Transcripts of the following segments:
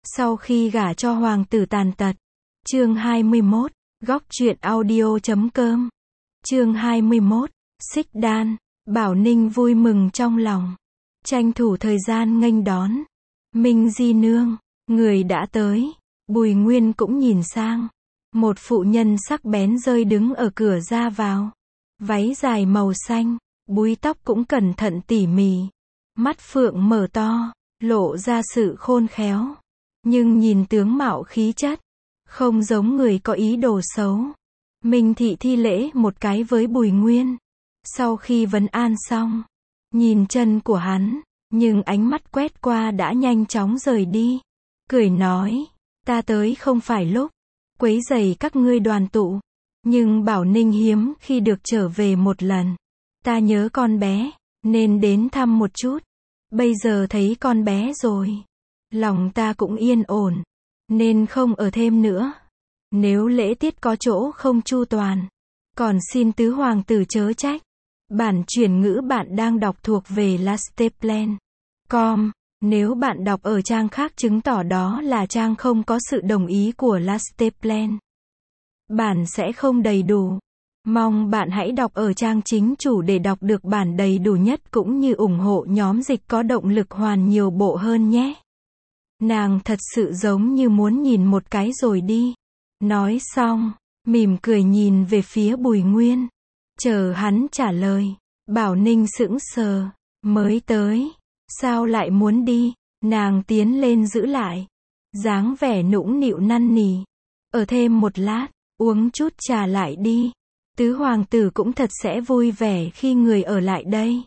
Sau khi gả cho hoàng tử tàn tật. Chương 21, góc truyện audio.com. Chương 21, xích đan. Bảo Ninh vui mừng trong lòng, tranh thủ thời gian nghênh đón. Minh Di nương, người đã tới. Bùi Nguyên cũng nhìn sang. Một phụ nhân sắc bén rơi đứng ở cửa ra vào. Váy dài màu xanh, búi tóc cũng cẩn thận tỉ mỉ. Mắt phượng mở to, lộ ra sự khôn khéo. Nhưng nhìn tướng mạo khí chất, không giống người có ý đồ xấu. Minh Thị thi lễ một cái với Bùi Nguyên. Sau khi vấn an xong, nhìn chân của hắn, nhưng ánh mắt quét qua đã nhanh chóng rời đi. Cười nói, ta tới không phải lúc quấy rầy các ngươi đoàn tụ, nhưng Bảo Ninh hiếm khi được trở về một lần. Ta nhớ con bé, nên đến thăm một chút. Bây giờ thấy con bé rồi, lòng ta cũng yên ổn, nên không ở thêm nữa. Nếu lễ tiết có chỗ không chu toàn, còn xin tứ hoàng tử chớ trách. Bản chuyển ngữ bạn đang đọc thuộc về lasteplan.com. Nếu bạn đọc ở trang khác chứng tỏ đó là trang không có sự đồng ý của Lasteplan. Bản sẽ không đầy đủ. Mong bạn hãy đọc ở trang chính chủ để đọc được bản đầy đủ nhất cũng như ủng hộ nhóm dịch có động lực hoàn nhiều bộ hơn nhé. Nàng thật sự giống như muốn nhìn một cái rồi đi. Nói xong, mỉm cười nhìn về phía Bùi Nguyên. Chờ hắn trả lời, Bảo Ninh sững sờ, mới tới, sao lại muốn đi? Nàng tiến lên giữ lại, dáng vẻ nũng nịu năn nỉ. Ở thêm một lát, uống chút trà lại đi. Tứ hoàng tử cũng thật sẽ vui vẻ khi người ở lại đây.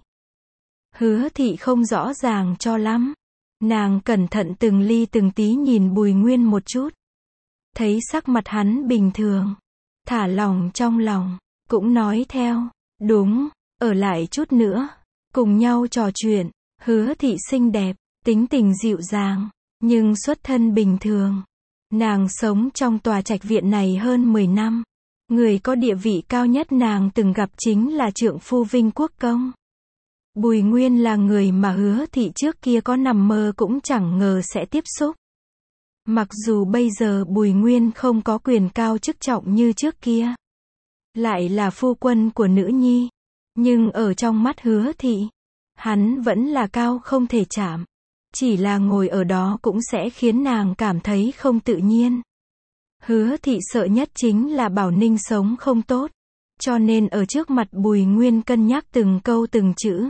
Hứa Thị không rõ ràng cho lắm. Nàng cẩn thận từng ly từng tí nhìn Bùi Nguyên một chút. Thấy sắc mặt hắn bình thường, thả lỏng trong lòng, cũng nói theo, đúng, ở lại chút nữa, cùng nhau trò chuyện. Hứa Thị xinh đẹp, tính tình dịu dàng, nhưng xuất thân bình thường. Nàng sống trong tòa trạch viện này hơn 10 năm. Người có địa vị cao nhất nàng từng gặp chính là trượng phu Vinh Quốc Công. Bùi Nguyên là người mà Hứa Thị trước kia có nằm mơ cũng chẳng ngờ sẽ tiếp xúc. Mặc dù bây giờ Bùi Nguyên không có quyền cao chức trọng như trước kia, lại là phu quân của nữ nhi, nhưng ở trong mắt Hứa Thị, hắn vẫn là cao không thể chạm. Chỉ là ngồi ở đó cũng sẽ khiến nàng cảm thấy không tự nhiên. Hứa Thị sợ nhất chính là Bảo Ninh sống không tốt, cho nên ở trước mặt Bùi Nguyên cân nhắc từng câu từng chữ.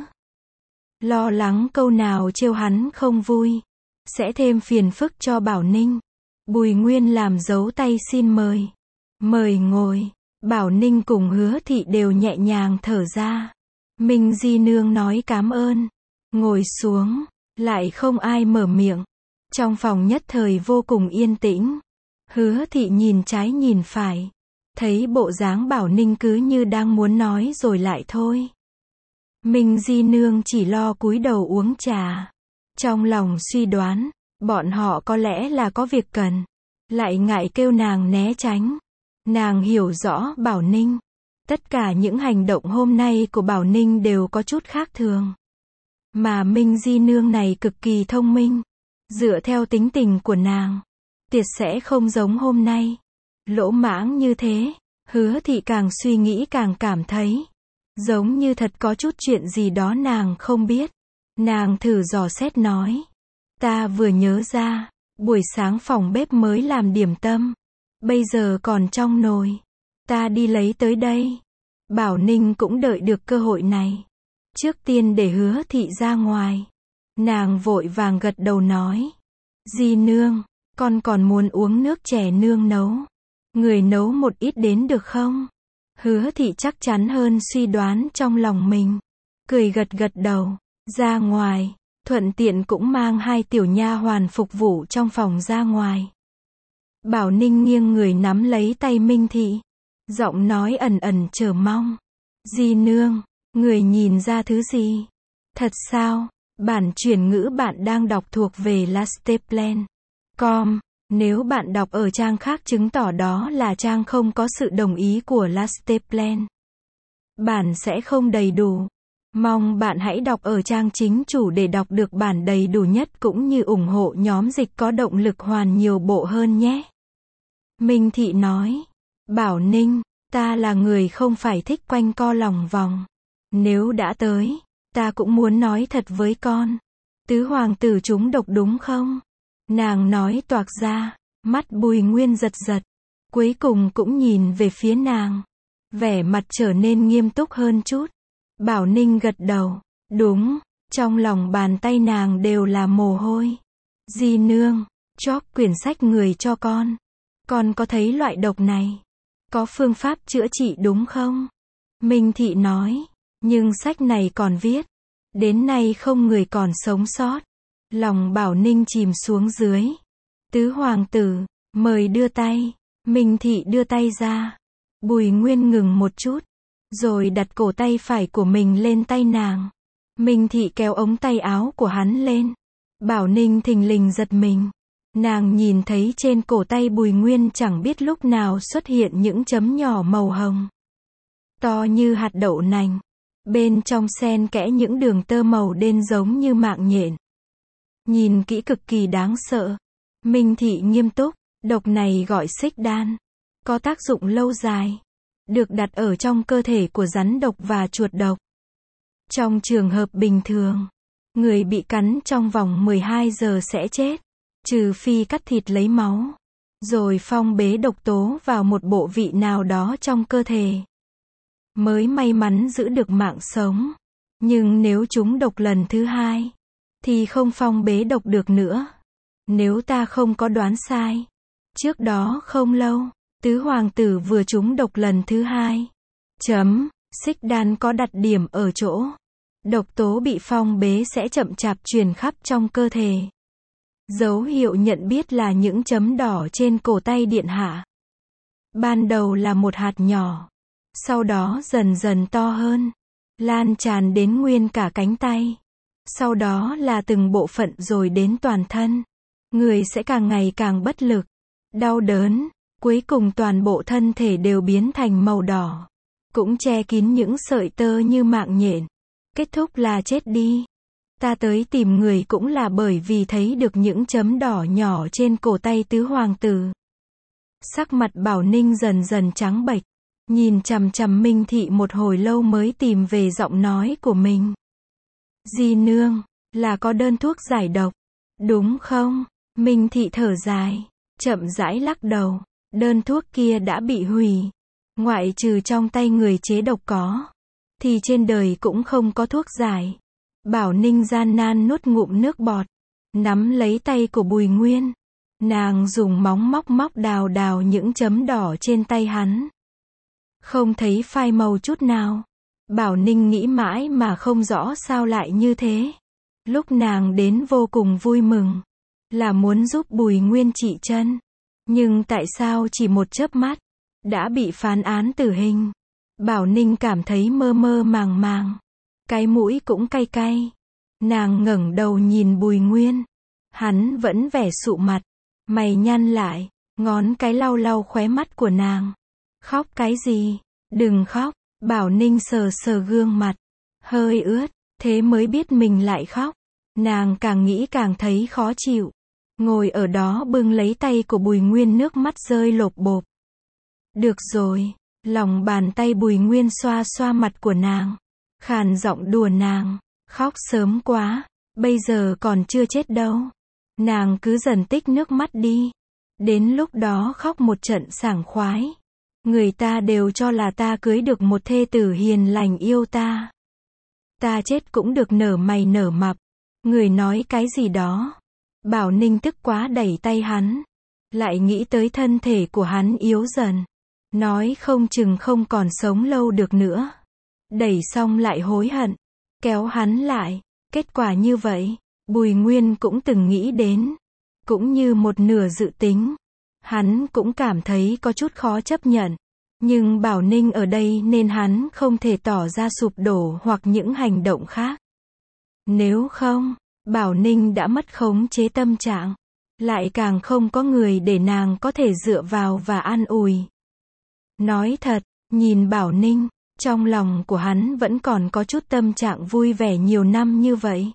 Lo lắng câu nào trêu hắn không vui, sẽ thêm phiền phức cho Bảo Ninh. Bùi Nguyên làm dấu tay xin mời. Mời ngồi. Bảo Ninh cùng Hứa Thị đều nhẹ nhàng thở ra. Minh Di nương nói cám ơn. Ngồi xuống, lại không ai mở miệng. Trong phòng nhất thời vô cùng yên tĩnh. Hứa Thị nhìn trái nhìn phải, thấy bộ dáng Bảo Ninh cứ như đang muốn nói rồi lại thôi. Minh Di nương chỉ lo cúi đầu uống trà. Trong lòng suy đoán, bọn họ có lẽ là có việc cần, lại ngại kêu nàng né tránh. Nàng hiểu rõ Bảo Ninh. Tất cả những hành động hôm nay của Bảo Ninh đều có chút khác thường. Mà Minh Di nương này cực kỳ thông minh. Dựa theo tính tình của nàng, tuyệt sẽ không giống hôm nay lỗ mãng như thế. Hứa Thị càng suy nghĩ càng cảm thấy giống như thật có chút chuyện gì đó nàng không biết. Nàng thử dò xét nói, ta vừa nhớ ra, buổi sáng phòng bếp mới làm điểm tâm, bây giờ còn trong nồi, ta đi lấy tới đây. Bảo Ninh cũng đợi được cơ hội này. Trước tiên để Hứa Thị ra ngoài, nàng vội vàng gật đầu nói, Di nương, con còn muốn uống nước chè nương nấu. Người nấu một ít đến được không? Hứa Thị chắc chắn hơn suy đoán trong lòng mình, cười gật gật đầu, ra ngoài, thuận tiện cũng mang hai tiểu nha hoàn phục vụ trong phòng ra ngoài. Bảo Ninh nghiêng người nắm lấy tay Minh Thị, giọng nói ẩn ẩn chờ mong. Di nương, người nhìn ra thứ gì? Thật sao? Bản chuyển ngữ bạn đang đọc thuộc về Lasteplan.com. Nếu bạn đọc ở trang khác chứng tỏ đó là trang không có sự đồng ý của Lasteplan. Bản sẽ không đầy đủ. Mong bạn hãy đọc ở trang chính chủ để đọc được bản đầy đủ nhất cũng như ủng hộ nhóm dịch có động lực hoàn nhiều bộ hơn nhé. Minh Thị nói. Bảo Ninh, ta là người không phải thích quanh co lòng vòng. Nếu đã tới, ta cũng muốn nói thật với con. Tứ hoàng tử trúng độc đúng không? Nàng nói toạc ra, mắt Bùi Nguyên giật giật. Cuối cùng cũng nhìn về phía nàng. Vẻ mặt trở nên nghiêm túc hơn chút. Bảo Ninh gật đầu. Đúng, trong lòng bàn tay nàng đều là mồ hôi. Di nương, chóp quyển sách người cho con. Con có thấy loại độc này? Có phương pháp chữa trị đúng không? Minh Thị nói. Nhưng sách này còn viết. Đến nay không người còn sống sót. Lòng Bảo Ninh chìm xuống dưới. Tứ hoàng tử, mời đưa tay. Minh Thị đưa tay ra. Bùi Nguyên ngừng một chút. Rồi đặt cổ tay phải của mình lên tay nàng. Minh Thị kéo ống tay áo của hắn lên. Bảo Ninh thình lình giật mình. Nàng nhìn thấy trên cổ tay Bùi Nguyên chẳng biết lúc nào xuất hiện những chấm nhỏ màu hồng. To như hạt đậu nành. Bên trong xen kẽ những đường tơ màu đen giống như mạng nhện. Nhìn kỹ cực kỳ đáng sợ. Minh Thị nghiêm túc. Độc này gọi xích đan. Có tác dụng lâu dài. Được đặt ở trong cơ thể của rắn độc và chuột độc. Trong trường hợp bình thường, người bị cắn trong vòng 12 giờ sẽ chết. Trừ phi cắt thịt lấy máu. Rồi phong bế độc tố vào một bộ vị nào đó trong cơ thể. Mới may mắn giữ được mạng sống. Nhưng nếu trúng độc lần thứ hai, thì không phong bế độc được nữa. Nếu ta không có đoán sai. Trước đó không lâu, tứ hoàng tử vừa trúng độc lần thứ hai. Xích đan có đặc điểm ở chỗ. Độc tố bị phong bế sẽ chậm chạp truyền khắp trong cơ thể. Dấu hiệu nhận biết là những chấm đỏ trên cổ tay điện hạ. Ban đầu là một hạt nhỏ. Sau đó dần dần to hơn. Lan tràn đến nguyên cả cánh tay. Sau đó là từng bộ phận rồi đến toàn thân. Người sẽ càng ngày càng bất lực. Đau đớn. Cuối cùng toàn bộ thân thể đều biến thành màu đỏ. Cũng che kín những sợi tơ như mạng nhện. Kết thúc là chết đi. Ta tới tìm người cũng là bởi vì thấy được những chấm đỏ nhỏ trên cổ tay tứ hoàng tử. Sắc mặt Bảo Ninh dần dần trắng bệch. Nhìn chằm chằm Minh Thị một hồi lâu mới tìm về giọng nói của mình. Di nương, là có đơn thuốc giải độc. Đúng không? Minh Thị thở dài. Chậm rãi lắc đầu. Đơn thuốc kia đã bị hủy. Ngoại trừ trong tay người chế độc có. Thì trên đời cũng không có thuốc giải. Bảo Ninh gian nan nuốt ngụm nước bọt. Nắm lấy tay của Bùi Nguyên. Nàng dùng móng móc đào những chấm đỏ trên tay hắn. Không thấy phai màu chút nào. Bảo Ninh nghĩ mãi mà không rõ sao lại như thế. Lúc nàng đến vô cùng vui mừng. Là muốn giúp Bùi Nguyên trị chân. Nhưng tại sao chỉ một chớp mắt đã bị phán án tử hình? Bảo Ninh cảm thấy mơ mơ màng màng. Cái mũi cũng cay cay. Nàng ngẩng đầu nhìn Bùi Nguyên. Hắn vẫn vẻ sụ mặt. Mày nhăn lại. Ngón cái lau lau khóe mắt của nàng. Khóc cái gì? Đừng khóc. Bảo Ninh sờ sờ gương mặt. Hơi ướt. Thế mới biết mình lại khóc. Nàng càng nghĩ càng thấy khó chịu. Ngồi ở đó bưng lấy tay của Bùi Nguyên, nước mắt rơi lộp bộp. Được rồi. Lòng bàn tay Bùi Nguyên xoa xoa mặt của nàng. Khàn giọng đùa nàng. Khóc sớm quá. Bây giờ còn chưa chết đâu. Nàng cứ dần tích nước mắt đi. Đến lúc đó khóc một trận sảng khoái. Người ta đều cho là ta cưới được một thê tử hiền lành yêu ta. Ta chết cũng được nở mày nở mặt. Người nói cái gì đó. Bảo Ninh tức quá đẩy tay hắn. Lại nghĩ tới thân thể của hắn yếu dần. Nói không chừng không còn sống lâu được nữa. Đẩy xong lại hối hận. Kéo hắn lại. Kết quả như vậy, Bùi Nguyên cũng từng nghĩ đến. Cũng như một nửa dự tính. Hắn cũng cảm thấy có chút khó chấp nhận. Nhưng Bảo Ninh ở đây nên hắn không thể tỏ ra sụp đổ hoặc những hành động khác. Nếu không, Bảo Ninh đã mất khống chế tâm trạng. Lại càng không có người để nàng có thể dựa vào và an ủi. Nói thật, nhìn Bảo Ninh, Trong lòng của hắn vẫn còn có chút tâm trạng vui vẻ nhiều năm như vậy.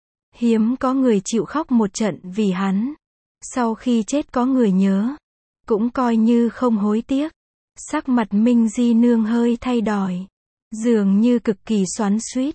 Hiếm có người chịu khóc một trận vì hắn. Sau khi chết có người nhớ, cũng coi như không hối tiếc. Sắc mặt Minh Di Nương hơi thay đổi, dường như cực kỳ xoắn xuýt.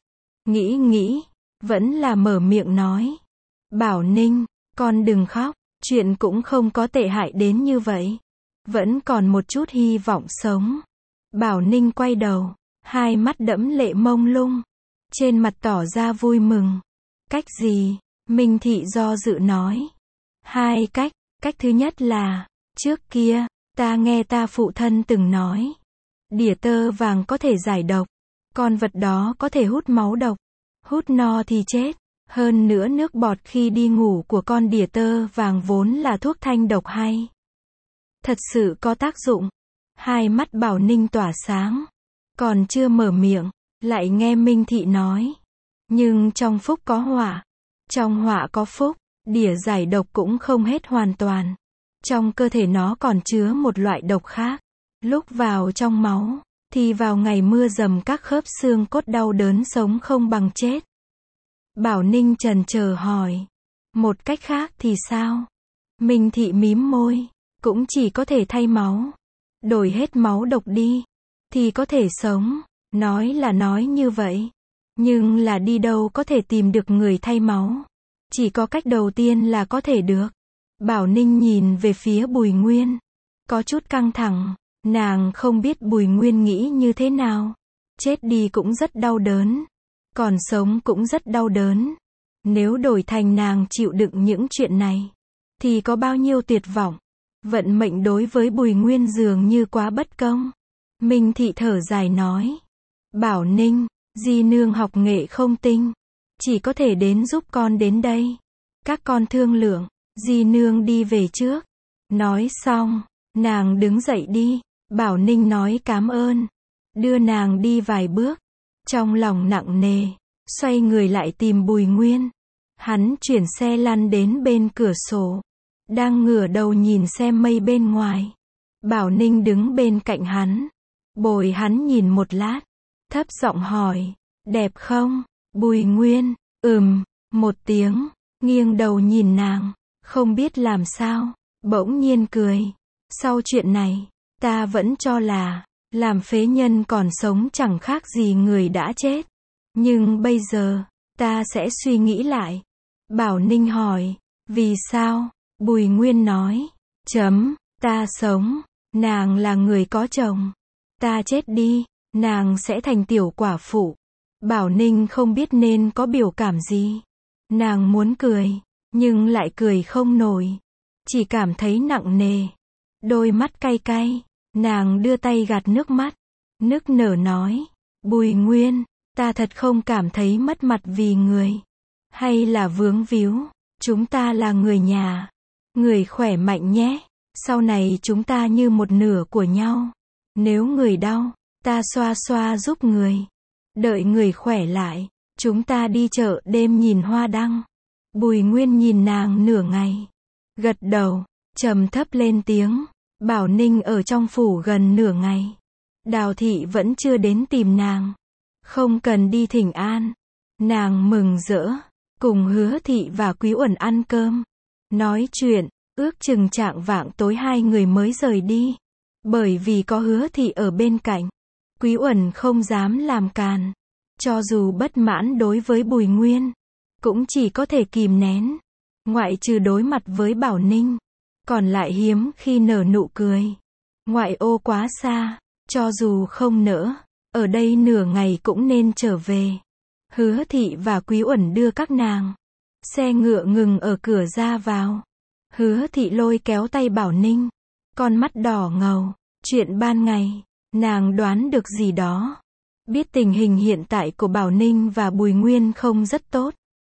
Nghĩ, vẫn là mở miệng nói. Bảo Ninh, con đừng khóc, chuyện cũng không có tệ hại đến như vậy. Vẫn còn một chút hy vọng sống. Bảo Ninh quay đầu, hai mắt đẫm lệ mông lung, trên mặt tỏ ra vui mừng. Cách gì? Minh Thị do dự nói. Hai cách, cách thứ nhất là, trước kia, ta nghe ta phụ thân từng nói, đỉa tơ vàng có thể giải độc, con vật đó có thể hút máu độc, hút no thì chết. Hơn nữa nước bọt khi đi ngủ của con đỉa tơ vàng vốn là thuốc thanh độc hay. Thật sự có tác dụng. Hai mắt Bảo Ninh tỏa sáng. Còn chưa mở miệng, lại nghe Minh Thị nói. Nhưng trong phúc có họa. Trong họa có phúc, đỉa giải độc cũng không hết hoàn toàn. Trong cơ thể nó còn chứa một loại độc khác. Lúc vào trong máu, thì vào ngày mưa dầm các khớp xương cốt đau đớn sống không bằng chết. Bảo Ninh chần chờ hỏi. Một cách khác thì sao? Minh Thị mím môi. Cũng chỉ có thể thay máu. Đổi hết máu độc đi. Thì có thể sống. Nói là nói như vậy. Nhưng là đi đâu có thể tìm được người thay máu. Chỉ có cách đầu tiên là có thể được. Bảo Ninh nhìn về phía Bùi Nguyên. Có chút căng thẳng. Nàng không biết Bùi Nguyên nghĩ như thế nào. Chết đi cũng rất đau đớn. Còn sống cũng rất đau đớn. Nếu đổi thành nàng chịu đựng những chuyện này, thì có bao nhiêu tuyệt vọng. Vận mệnh đối với Bùi Nguyên dường như quá bất công. Minh Thị thở dài nói. Bảo Ninh, Di Nương học nghệ không tinh. Chỉ có thể đến giúp con đến đây. Các con thương lượng, Di Nương đi về trước. Nói xong, nàng đứng dậy đi. Bảo Ninh nói cảm ơn. Đưa nàng đi vài bước. Trong lòng nặng nề, xoay người lại tìm Bùi Nguyên. Hắn chuyển xe lăn đến bên cửa sổ. Đang ngửa đầu nhìn xem mây bên ngoài. Bảo Ninh đứng bên cạnh hắn. Bồi hắn nhìn một lát. Thấp giọng hỏi. Đẹp không? Bùi Nguyên. Một tiếng. Nghiêng đầu nhìn nàng. Không biết làm sao. Bỗng nhiên cười. Sau chuyện này, ta vẫn cho là làm phế nhân còn sống chẳng khác gì người đã chết. Nhưng bây giờ, ta sẽ suy nghĩ lại. Bảo Ninh hỏi. Vì sao? Bùi Nguyên nói. Ta sống. Nàng là người có chồng. Ta chết đi. Nàng sẽ thành tiểu quả phụ. Bảo Ninh không biết nên có biểu cảm gì. Nàng muốn cười, nhưng lại cười không nổi. Chỉ cảm thấy nặng nề. Đôi mắt cay cay. Nàng đưa tay gạt nước mắt. Nức nở nói. Bùi Nguyên, ta thật không cảm thấy mất mặt vì người. Hay là vướng víu. Chúng ta là người nhà. Người khỏe mạnh nhé. Sau này chúng ta như một nửa của nhau. Nếu người đau, ta xoa xoa giúp người. Đợi người khỏe lại, chúng ta đi chợ đêm nhìn hoa đăng. Bùi Nguyên nhìn nàng nửa ngày. Gật đầu, trầm thấp lên tiếng. Bảo Ninh ở trong phủ gần nửa ngày. Đào Thị vẫn chưa đến tìm nàng. Không cần đi thỉnh an. Nàng mừng rỡ. Cùng Hứa Thị và Quý Uẩn ăn cơm. Nói chuyện, ước chừng chạng vạng tối hai người mới rời đi. Bởi vì có Hứa Thị ở bên cạnh. Quý Uẩn không dám làm càn. Cho dù bất mãn đối với Bùi Nguyên, cũng chỉ có thể kìm nén. Ngoại trừ đối mặt với Bảo Ninh, còn lại hiếm khi nở nụ cười. Ngoại ô quá xa, cho dù không nỡ, ở đây nửa ngày cũng nên trở về. Hứa Thị và Quý Uẩn đưa các nàng. Xe ngựa ngừng ở cửa ra vào. Hứa Thị lôi kéo tay Bảo Ninh. Con mắt đỏ ngầu. Chuyện ban ngày, nàng đoán được gì đó. Biết tình hình hiện tại của Bảo Ninh và Bùi Nguyên không rất tốt.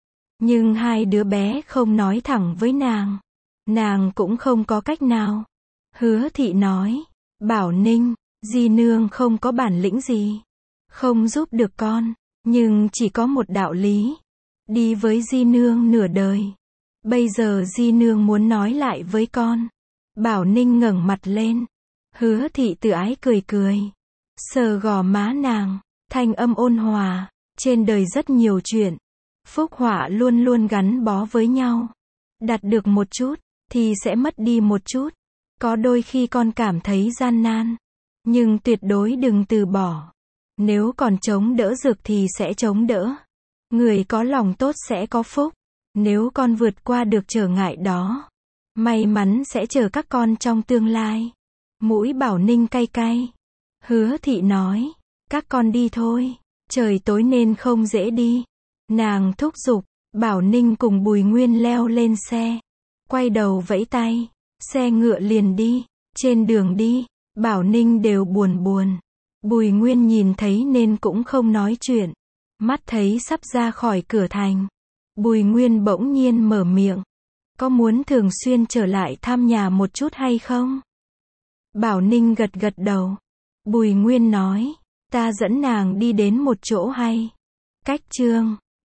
Nhưng hai đứa bé không nói thẳng với nàng. Nàng cũng không có cách nào. Hứa Thị nói. Bảo Ninh, Di Nương không có bản lĩnh gì. Không giúp được con. Nhưng chỉ có một đạo lý. Đi với Di Nương nửa đời. Bây giờ Di Nương muốn nói lại với con. Bảo Ninh ngẩng mặt lên. Hứa Thị tự ái cười cười. sờ gò má nàng, thanh âm ôn hòa, trên đời rất nhiều chuyện, phúc họa luôn luôn gắn bó với nhau. Đạt được một chút, thì sẽ mất đi một chút. Có đôi khi con cảm thấy gian nan, nhưng tuyệt đối đừng từ bỏ. Nếu còn chống đỡ được thì sẽ chống đỡ. Người có lòng tốt sẽ có phúc. Nếu con vượt qua được trở ngại đó, may mắn sẽ chờ các con trong tương lai. Mũi Bảo Ninh cay cay. Hứa Thị nói, các con đi thôi, trời tối nên không dễ đi. Nàng thúc giục, Bảo Ninh cùng Bùi Nguyên leo lên xe, quay đầu vẫy tay, xe ngựa liền đi. Trên đường đi, Bảo Ninh đều buồn buồn. Bùi Nguyên nhìn thấy nên cũng không nói chuyện. Mắt thấy sắp ra khỏi cửa thành, Bùi Nguyên bỗng nhiên mở miệng. Có muốn thường xuyên trở lại thăm nhà một chút hay không? Bảo Ninh gật gật đầu. Bùi Nguyên nói, ta dẫn nàng đi đến một chỗ hay. Cách Chương